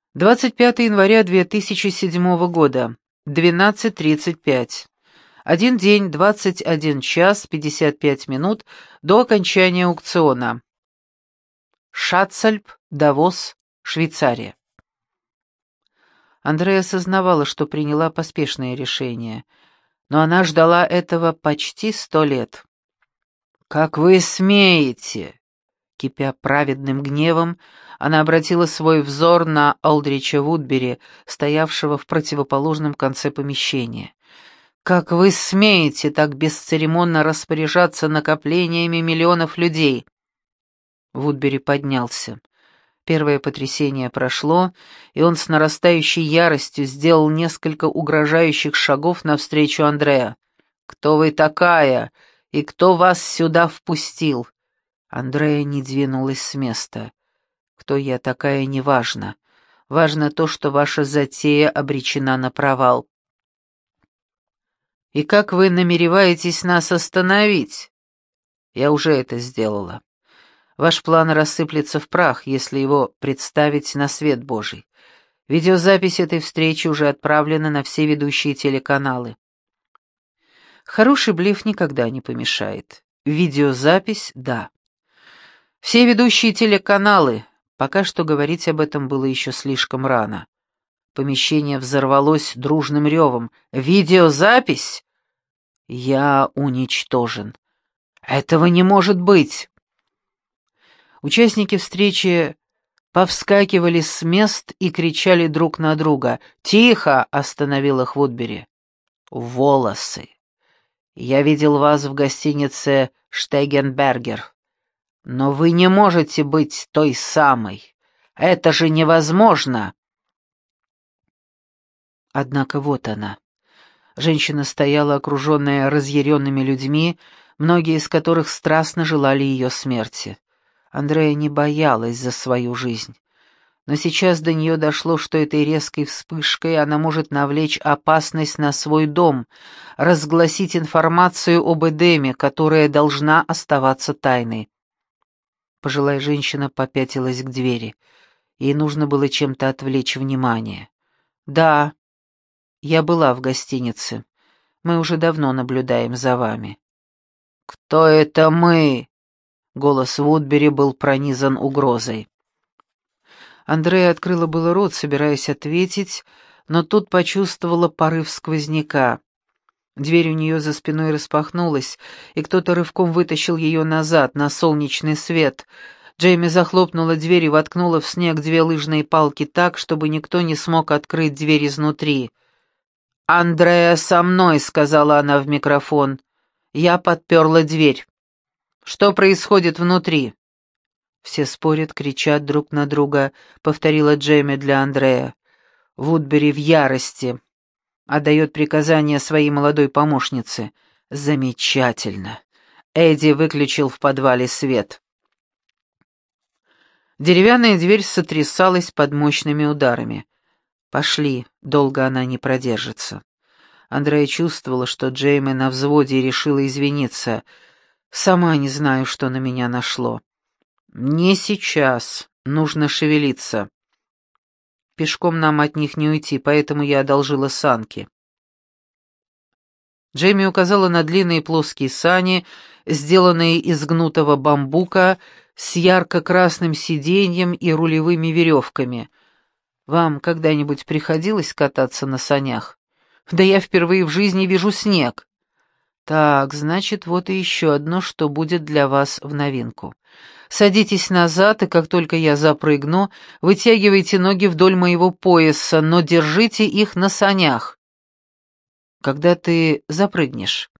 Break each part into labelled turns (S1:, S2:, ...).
S1: 25 января 2007 года, 12:35. Один день, 21 час 55 минут до окончания аукциона. Шацальп, Давос, Швейцария. Андреа осознавала, что приняла поспешное решение, но она ждала этого почти 100 лет. «Как вы смеете!» Кипя праведным гневом, она обратила свой взор на Олдрича Вудбери, стоявшего в противоположном конце помещения. «Как вы смеете так бесцеремонно распоряжаться накоплениями миллионов людей?» Вудбери поднялся. Первое потрясение прошло, и он с нарастающей яростью сделал несколько угрожающих шагов навстречу Андреа. «Кто вы такая? И кто вас сюда впустил?» Андреа не двинулась с места. «Кто я такая, неважно. Важно то, что ваша затея обречена на провал». «И как вы намереваетесь нас остановить?» «Я уже это сделала. Ваш план рассыплется в прах, если его представить на свет Божий. Видеозапись этой встречи уже отправлена на все ведущие телеканалы». Хороший блеф никогда не помешает. Видеозапись — да. Все ведущие телеканалы. Пока что говорить об этом было еще слишком рано. Помещение взорвалось дружным ревом. «Видеозапись? Я уничтожен. Этого не может быть!» Участники встречи повскакивали с мест и кричали друг на друга. «Тихо!» — остановил их Вудбери. «Волосы. Я видел вас в гостинице «Штегенбергер». Но вы не можете быть той самой. Это же невозможно!» Однако вот она. Женщина стояла, окруженная разъяренными людьми, многие из которых страстно желали ее смерти. Андреа не боялась за свою жизнь. Но сейчас до нее дошло, что этой резкой вспышкой она может навлечь опасность на свой дом, разгласить информацию об Эдеме, которая должна оставаться тайной. Пожилая женщина попятилась к двери. Ей нужно было чем-то отвлечь внимание. «Да, я была в гостинице. Мы уже давно наблюдаем за вами». «Кто это мы?» Голос Вудбери был пронизан угрозой. Андреа открыла было рот, собираясь ответить, но тут почувствовала порыв сквозняка. Дверь у нее за спиной распахнулась, и кто-то рывком вытащил ее назад, на солнечный свет. Джейми захлопнула дверь и воткнула в снег две лыжные палки так, чтобы никто не смог открыть дверь изнутри. «Андреа со мной», — сказала она в микрофон. Я подперла дверь. «Что происходит внутри?» «Все спорят, кричат друг на друга», — повторила Джейми для Андреа. Вудбери в ярости. Отдает приказание своей молодой помощнице. Замечательно. Эдди выключил в подвале свет. Деревянная дверь сотрясалась под мощными ударами. «Пошли, долго она не продержится». Андреа чувствовала, что Джейми на взводе и решила извиниться. «Сама не знаю, что на меня нашло». «Не сейчас. Нужно шевелиться. Пешком нам от них не уйти, поэтому я одолжила санки». Джейми указала на длинные плоские сани, сделанные из гнутого бамбука, с ярко-красным сиденьем и рулевыми веревками. «Вам когда-нибудь приходилось кататься на санях?» «Да я впервые в жизни вижу снег». «Так, значит, вот и еще одно, что будет для вас в новинку. Садитесь назад, и как только я запрыгну, вытягивайте ноги вдоль моего пояса, но держите их на санях. Когда ты запрыгнешь».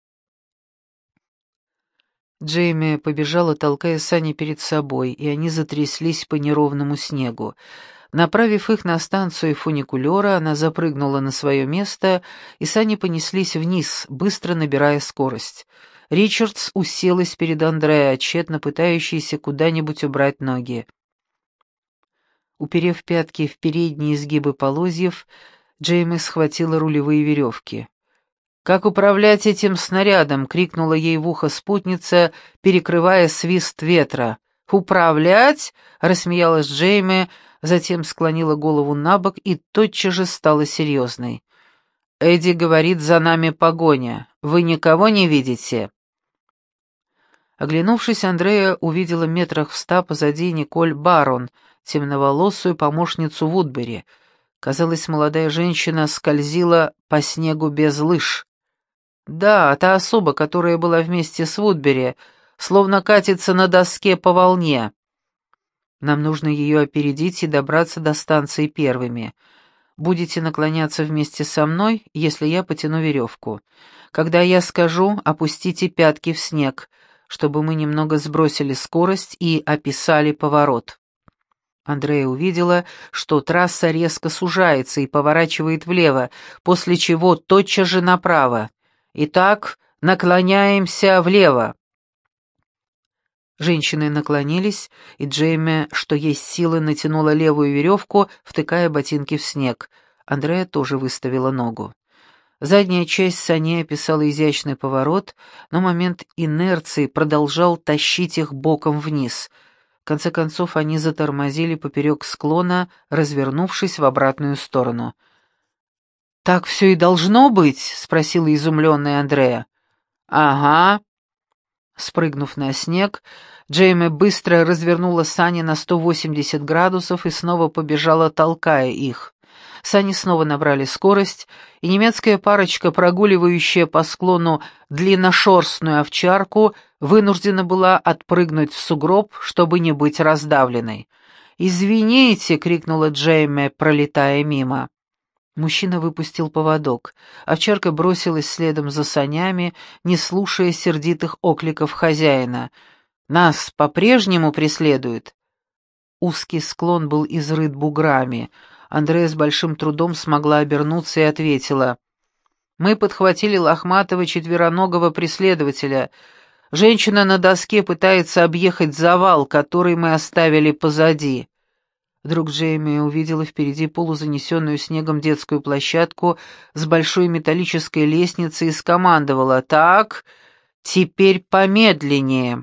S1: Джейми побежала, толкая сани перед собой, и они затряслись по неровному снегу. Направив их на станцию фуникулера, она запрыгнула на свое место, и сани понеслись вниз, быстро набирая скорость. Ричардс уселась перед Андреа, тщетно пытающейся куда-нибудь убрать ноги. Уперев пятки в передние изгибы полозьев, Джейми схватила рулевые веревки. «Как управлять этим снарядом?» — крикнула ей в ухо спутница, перекрывая свист ветра. «Управлять?» — рассмеялась Джейми, затем склонила голову на бок и тотчас же стала серьезной. «Эдди говорит, за нами погоня. Вы никого не видите?» Оглянувшись, Андреа увидела метрах в 100 позади Николь Барон, темноволосую помощницу Вудбери. Казалось, молодая женщина скользила по снегу без лыж. Да, та особа, которая была вместе с Вудбери, словно катится на доске по волне. Нам нужно ее опередить и добраться до станции первыми. Будете наклоняться вместе со мной, если я потяну веревку. Когда я скажу, опустите пятки в снег, чтобы мы немного сбросили скорость и описали поворот. Андрея увидела, что трасса резко сужается и поворачивает влево, после чего тотчас же направо. Итак, наклоняемся влево. Женщины наклонились, и Джейми, что есть силы, натянула левую веревку, втыкая ботинки в снег. Андреа тоже выставила ногу. Задняя часть сани описала изящный поворот, но момент инерции продолжал тащить их боком вниз. В конце концов они затормозили поперек склона, развернувшись в обратную сторону. «Так все и должно быть?» — спросила изумленная Андреа. «Ага». Спрыгнув на снег, Джейми быстро развернула сани на 180 градусов и снова побежала, толкая их. Сани снова набрали скорость, и немецкая парочка, прогуливающая по склону длинношерстную овчарку, вынуждена была отпрыгнуть в сугроб, чтобы не быть раздавленной. «Извините!» — крикнула Джейми, пролетая мимо. Мужчина выпустил поводок. Овчарка бросилась следом за санями, не слушая сердитых окликов хозяина. «Нас по-прежнему преследуют?» Узкий склон был изрыт буграми. Андреа с большим трудом смогла обернуться и ответила. «Мы подхватили лохматого четвероногого преследователя. Женщина на доске пытается объехать завал, который мы оставили позади». Вдруг Джейми увидела впереди полузанесенную снегом детскую площадку с большой металлической лестницей и скомандовала: «Так, теперь помедленнее».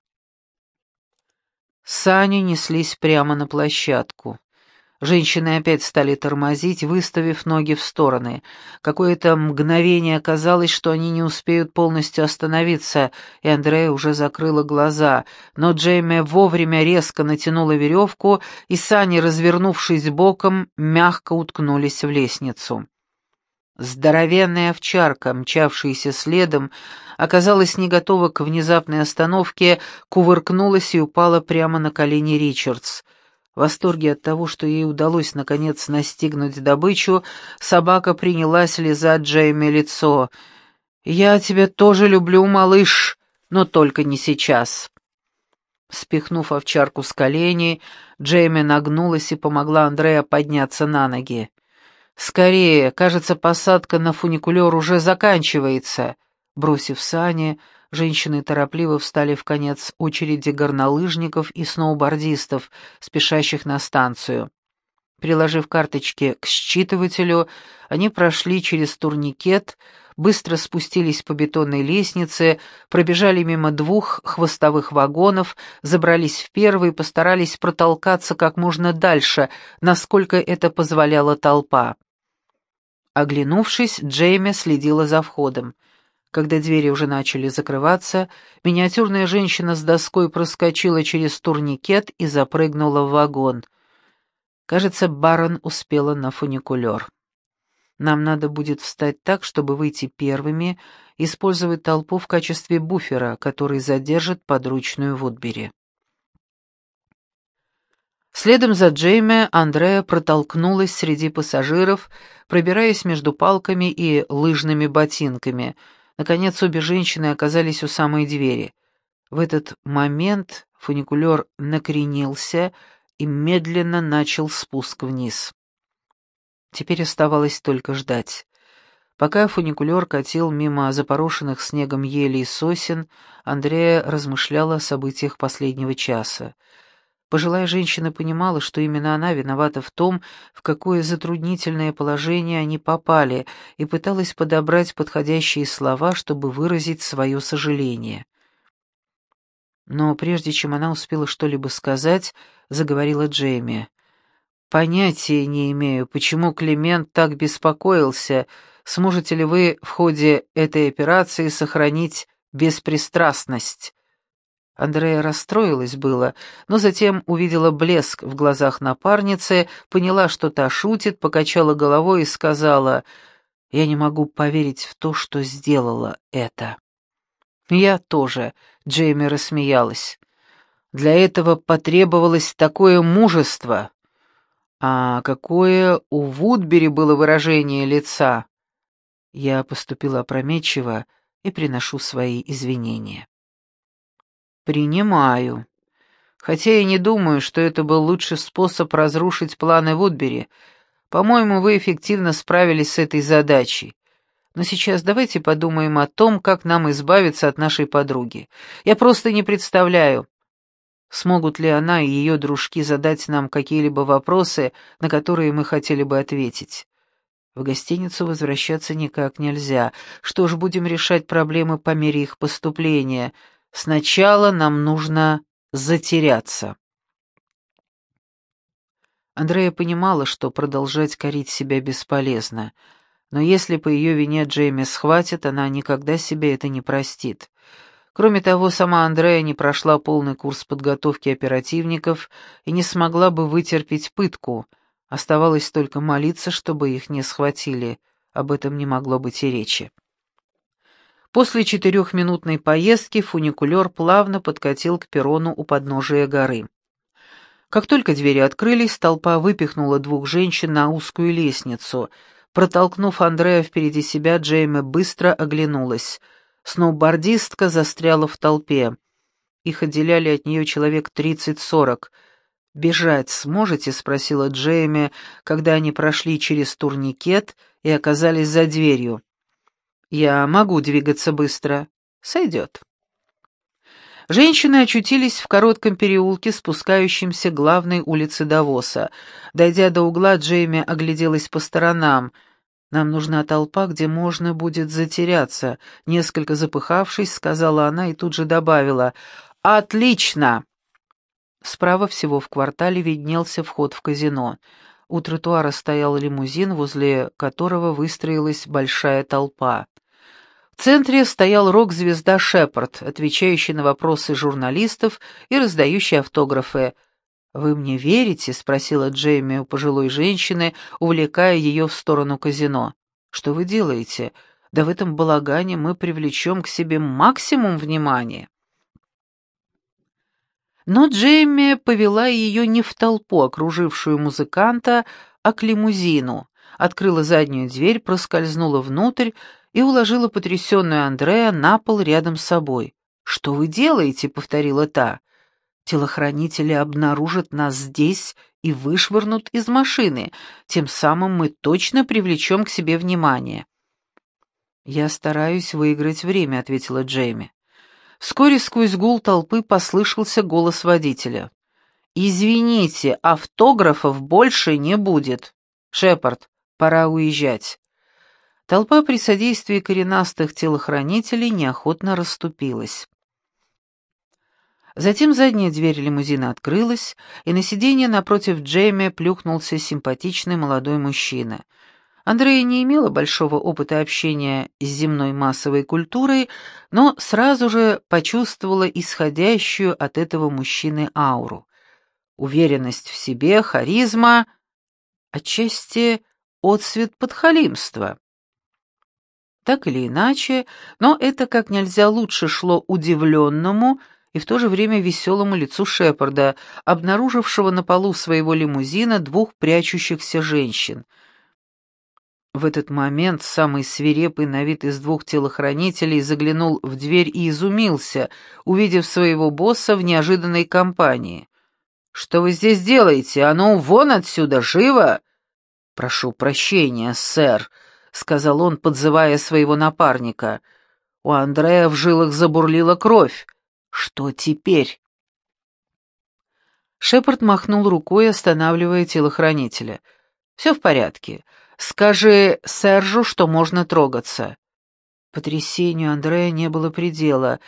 S1: Сани неслись прямо на площадку. Женщины опять стали тормозить, выставив ноги в стороны. Какое-то мгновение казалось, что они не успеют полностью остановиться, и Андреа уже закрыла глаза, но Джейми вовремя резко натянула веревку, и сани, развернувшись боком, мягко уткнулись в лестницу. Здоровенная овчарка, мчавшаяся следом, оказалась не готова к внезапной остановке, кувыркнулась и упала прямо на колени Ричардс. В восторге от того, что ей удалось наконец настигнуть добычу, собака принялась лизать Джейми лицо. «Я тебя тоже люблю, малыш, но только не сейчас». Спихнув овчарку с коленей, Джейми нагнулась и помогла Андреа подняться на ноги. «Скорее, кажется, посадка на фуникулер уже заканчивается». Бросив сани, женщины торопливо встали в конец очереди горнолыжников и сноубордистов, спешащих на станцию. Приложив карточки к считывателю, они прошли через турникет, быстро спустились по бетонной лестнице, пробежали мимо 2 хвостовых вагонов, забрались в первый и постарались протолкаться как можно дальше, насколько это позволяла толпа. Оглянувшись, Джейми следила за входом. Когда двери уже начали закрываться, миниатюрная женщина с доской проскочила через турникет и запрыгнула в вагон. Кажется, Барон успела на фуникулер. Нам надо будет встать так, чтобы выйти первыми, использовать толпу в качестве буфера, который задержит подручную Вудбери. Следом за Джейми Андреа протолкнулась среди пассажиров, пробираясь между палками и лыжными ботинками. Наконец, обе женщины оказались у самой двери. В этот момент фуникулер накренился и медленно начал спуск вниз. Теперь оставалось только ждать. Пока фуникулер катил мимо запорошенных снегом елей и сосен, Андреа размышляла о событиях последнего часа. Пожилая женщина понимала, что именно она виновата в том, в какое затруднительное положение они попали, и пыталась подобрать подходящие слова, чтобы выразить свое сожаление. Но прежде чем она успела что-либо сказать, заговорила Джейми. Понятия не имею, почему Климент так беспокоился. Сможете ли вы в ходе этой операции сохранить беспристрастность?» Андрея расстроилась было, но затем увидела блеск в глазах напарницы, поняла, что та шутит, покачала головой и сказала: «Я не могу поверить в то, что сделала это». «Я тоже», — Джейми рассмеялась. «Для этого потребовалось такое мужество». А какое у Вудбери было выражение лица? Я поступила опрометчиво и приношу свои извинения. Принимаю. Хотя я не думаю, что это был лучший способ разрушить планы Вудбери. По-моему, вы эффективно справились с этой задачей. Но сейчас давайте подумаем о том, как нам избавиться от нашей подруги. Я просто не представляю, смогут ли она и ее дружки задать нам какие-либо вопросы, на которые мы хотели бы ответить. В гостиницу возвращаться никак нельзя. Что ж, будем решать проблемы по мере их поступления. Сначала нам нужно затеряться. Андрея понимала, что продолжать корить себя бесполезно, но если по ее вине Джейми схватят, она никогда себе это не простит. Кроме того, сама Андрея не прошла полный курс подготовки оперативников и не смогла бы вытерпеть пытку. Оставалось только молиться, чтобы их не схватили. Об этом не могло быть и речи. После 4-минутной поездки фуникулер плавно подкатил к перрону у подножия горы. Как только двери открылись, толпа выпихнула двух женщин на узкую лестницу. Протолкнув Андрея впереди себя, Джейми быстро оглянулась. Сноубордистка застряла в толпе. Их отделяли от нее человек 30-40. «Бежать сможете?» — спросила Джейми, когда они прошли через турникет и оказались за дверью. «Я могу двигаться быстро. Сойдет». Женщины очутились в коротком переулке, спускающемся к главной улице Давоса. Дойдя до угла, Джейми огляделась по сторонам. «Нам нужна толпа, где можно будет затеряться», — несколько запыхавшись, сказала она и тут же добавила: «Отлично!» Справа всего в квартале виднелся вход в казино. У тротуара стоял лимузин, возле которого выстроилась большая толпа. В центре стоял рок-звезда Шепард, отвечающий на вопросы журналистов и раздающий автографы. «Вы мне верите?» — спросила Джейми у пожилой женщины, увлекая ее в сторону казино. «Что вы делаете? Да в этом балагане мы привлечем к себе максимум внимания». Но Джейми повела ее не в толпу, окружившую музыканта, а к лимузину, открыла заднюю дверь, проскользнула внутрь и уложила потрясенную Андреа на пол рядом с собой. «Что вы делаете?» — повторила та. «Телохранители обнаружат нас здесь и вышвырнут из машины. Тем самым мы точно привлечем к себе внимание». «Я стараюсь выиграть время», — ответила Джейми. Вскоре сквозь гул толпы послышался голос водителя. «Извините, автографов больше не будет. Шепард, пора уезжать». Толпа при содействии коренастых телохранителей неохотно расступилась. Затем задняя дверь лимузина открылась, и на сиденье напротив Джейми плюхнулся симпатичный молодой мужчина. Андрея не имела большого опыта общения с земной массовой культурой, но сразу же почувствовала исходящую от этого мужчины ауру. Уверенность в себе, харизма, отчасти отцвет подхалимства. Так или иначе, но это как нельзя лучше шло удивленному и в то же время веселому лицу Шепарда, обнаружившего на полу своего лимузина двух прячущихся женщин. В этот момент самый свирепый на вид из двух телохранителей заглянул в дверь и изумился, увидев своего босса в неожиданной компании. «Что вы здесь делаете? А ну, вон отсюда, живо!» «Прошу прощения, сэр», — сказал он, подзывая своего напарника. У Андрея в жилах забурлила кровь. «Что теперь?» Шепард махнул рукой, останавливая телохранителя. «Все в порядке. Скажи Сержу, что можно трогаться». Потрясению Андрея не было предела.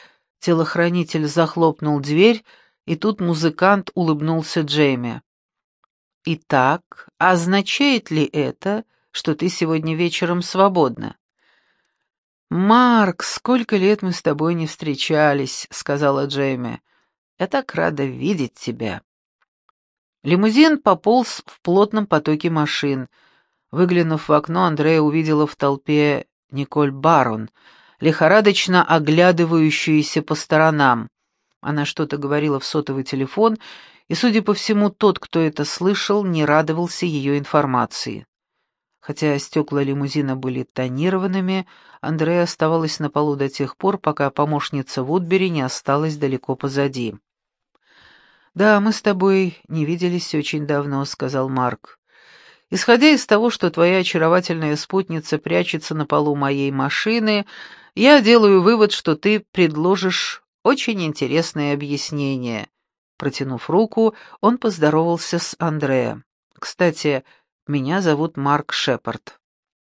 S1: Телохранитель захлопнул дверь, и тут музыкант улыбнулся Джейми. Итак, означает ли это, что ты сегодня вечером свободна? «Марк, сколько лет мы с тобой не встречались», — сказала Джейми. «Я так рада видеть тебя». Лимузин пополз в плотном потоке машин. Выглянув в окно, Андрея увидела в толпе Николь Барон, лихорадочно оглядывающуюся по сторонам. Она что-то говорила в сотовый телефон, и, судя по всему, тот, кто это слышал, не радовался ее информации. Хотя стекла лимузина были тонированными, Андрея оставалась на полу до тех пор, пока помощница Вудбери не осталась далеко позади. «Да, мы с тобой не виделись очень давно», — сказал Марк. «Исходя из того, что твоя очаровательная спутница прячется на полу моей машины, я делаю вывод, что ты предложишь очень интересное объяснение». Протянув руку, он поздоровался с Андреа. «Кстати, меня зовут Марк Шепард».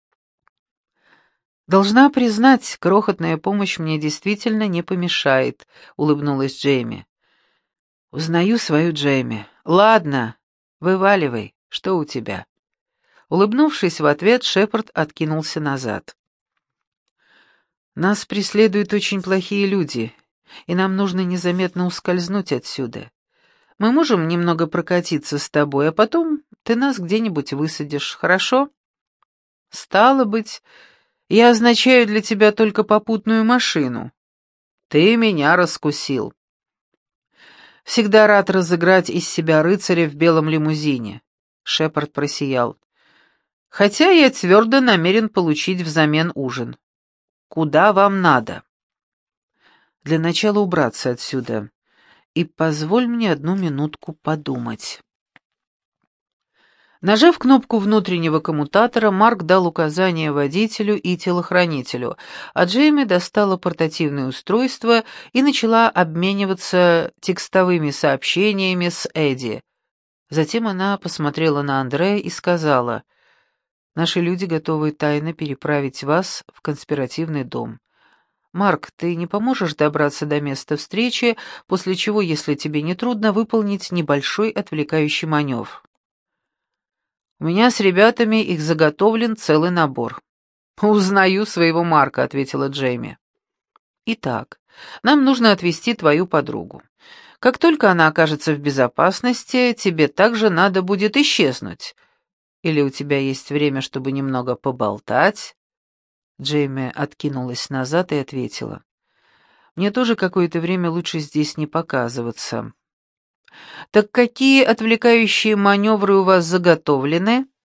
S1: «Должна признать, крохотная помощь мне действительно не помешает», — улыбнулась Джейми. «Узнаю свою Джейми. Ладно, вываливай, что у тебя?» Улыбнувшись в ответ, Шепард откинулся назад. «Нас преследуют очень плохие люди, и нам нужно незаметно ускользнуть отсюда. Мы можем немного прокатиться с тобой, а потом ты нас где-нибудь высадишь, хорошо? Стало быть, я означаю для тебя только попутную машину. Ты меня раскусил. Всегда рад разыграть из себя рыцаря в белом лимузине». Шепард просиял. «Хотя я твердо намерен получить взамен ужин. Куда вам надо?» «Для начала убраться отсюда. И позволь мне одну минутку подумать». Нажав кнопку внутреннего коммутатора, Марк дал указания водителю и телохранителю, а Джейми достала портативное устройство и начала обмениваться текстовыми сообщениями с Эдди. Затем она посмотрела на Андрея и сказала: «Наши люди готовы тайно переправить вас в конспиративный дом. Марк, ты не поможешь добраться до места встречи, после чего, если тебе не трудно, выполнить небольшой отвлекающий маневр?» «У меня с ребятами их заготовлен целый набор». «Узнаю своего Марка», — ответила Джейми. «Итак, нам нужно отвезти твою подругу. Как только она окажется в безопасности, тебе также надо будет исчезнуть. Или у тебя есть время, чтобы немного поболтать?» Джейми откинулась назад и ответила: «Мне тоже какое-то время лучше здесь не показываться». «Так какие отвлекающие маневры у вас заготовлены?»